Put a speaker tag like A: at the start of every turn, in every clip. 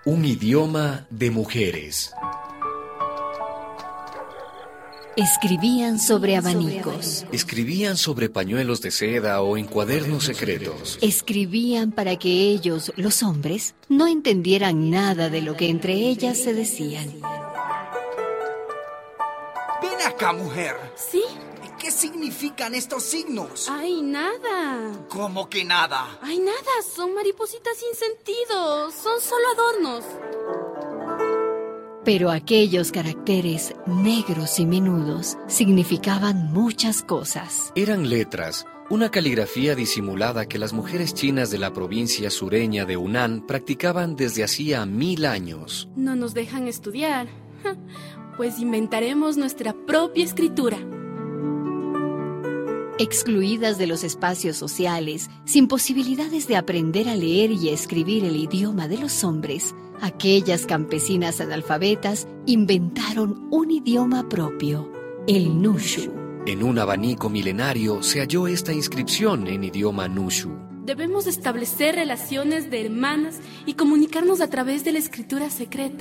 A: Un idioma de mujeres.
B: Escribían sobre abanicos.
A: Escribían sobre pañuelos de seda o en cuadernos secretos.
B: Escribían para que ellos, los hombres, no entendieran nada de lo que entre ellas se decían.
C: Ven acá, mujer.
D: ¿Sí?
C: ¿Qué significan estos signos?
D: Ay, nada.
C: ¿Cómo que nada?
D: Ay, nada. Son maripositas sin sentido. Son solo adornos.
B: Pero aquellos caracteres negros y menudos significaban muchas cosas.
A: Eran letras, una caligrafía disimulada que las mujeres chinas de la provincia sureña de Hunan practicaban desde hacía 1000 años.
D: No nos dejan estudiar. Pues inventaremos nuestra propia escritura.
B: Excluidas de los espacios sociales, sin posibilidades de aprender a leer y a escribir el idioma de los hombres, aquellas campesinas analfabetas inventaron un idioma propio, el Nushu.
A: En un abanico milenario se halló esta inscripción en idioma Nushu.
D: Debemos establecer relaciones de hermanas y comunicarnos a través de la escritura secreta.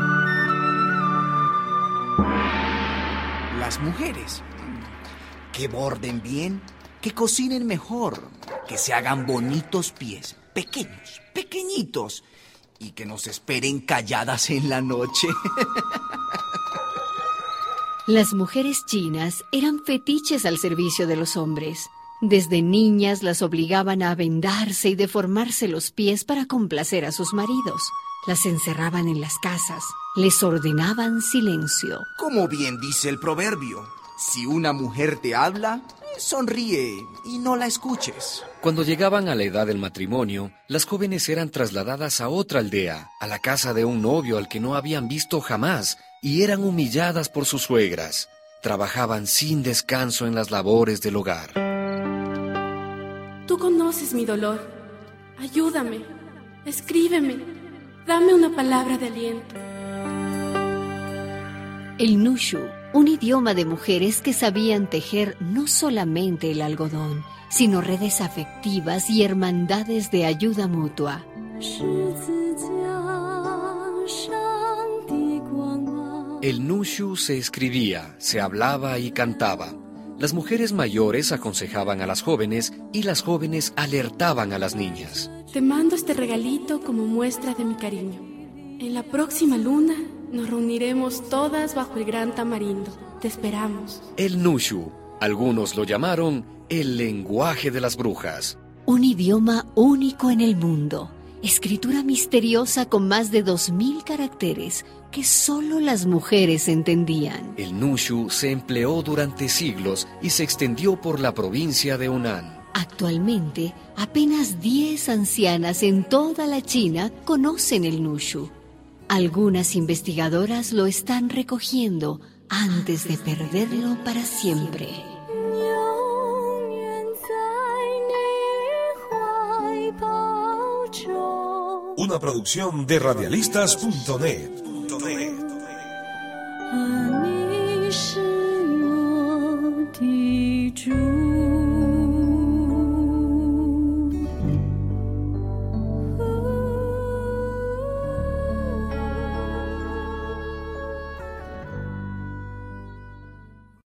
C: Las mujeres. Que borden bien, que cocinen mejor, que se hagan bonitos pies, pequeños, pequeñitos, y que nos esperen calladas en la noche.
B: Las mujeres chinas eran fetiches al servicio de los hombres. Desde niñas las obligaban a vendarse y deformarse los pies para complacer a sus maridos. Las encerraban en las casas, les ordenaban silencio.
C: Como bien dice el proverbio, si una mujer te habla, sonríe y no la escuches.
A: Cuando llegaban a la edad del matrimonio, las jóvenes eran trasladadas a otra aldea, a la casa de un novio al que no habían visto jamás, y eran humilladas por sus suegras. Trabajaban sin descanso en las labores del hogar.
D: Tú conoces mi dolor. Ayúdame, escríbeme, dame una palabra de aliento.
B: El Nushu, un idioma de mujeres que sabían tejer no solamente el algodón, sino redes afectivas y hermandades de ayuda mutua.
A: El Nushu se escribía, se hablaba y cantaba. Las mujeres mayores aconsejaban a las jóvenes y las jóvenes alertaban a las niñas.
D: Te mando este regalito como muestra de mi cariño. En la próxima luna nos reuniremos todas bajo el gran tamarindo. Te esperamos.
A: El Nushu, algunos lo llamaron el lenguaje de las brujas.
B: Un idioma único en el mundo. Escritura misteriosa con más de 2000 caracteres que solo las mujeres entendían.
A: El Nushu se empleó durante siglos y se extendió por la provincia de Hunan.
B: Actualmente, apenas 10 ancianas en toda la China conocen el Nushu. Algunas investigadoras lo están recogiendo antes de perderlo para siempre.
E: Una producción de radialistas.net.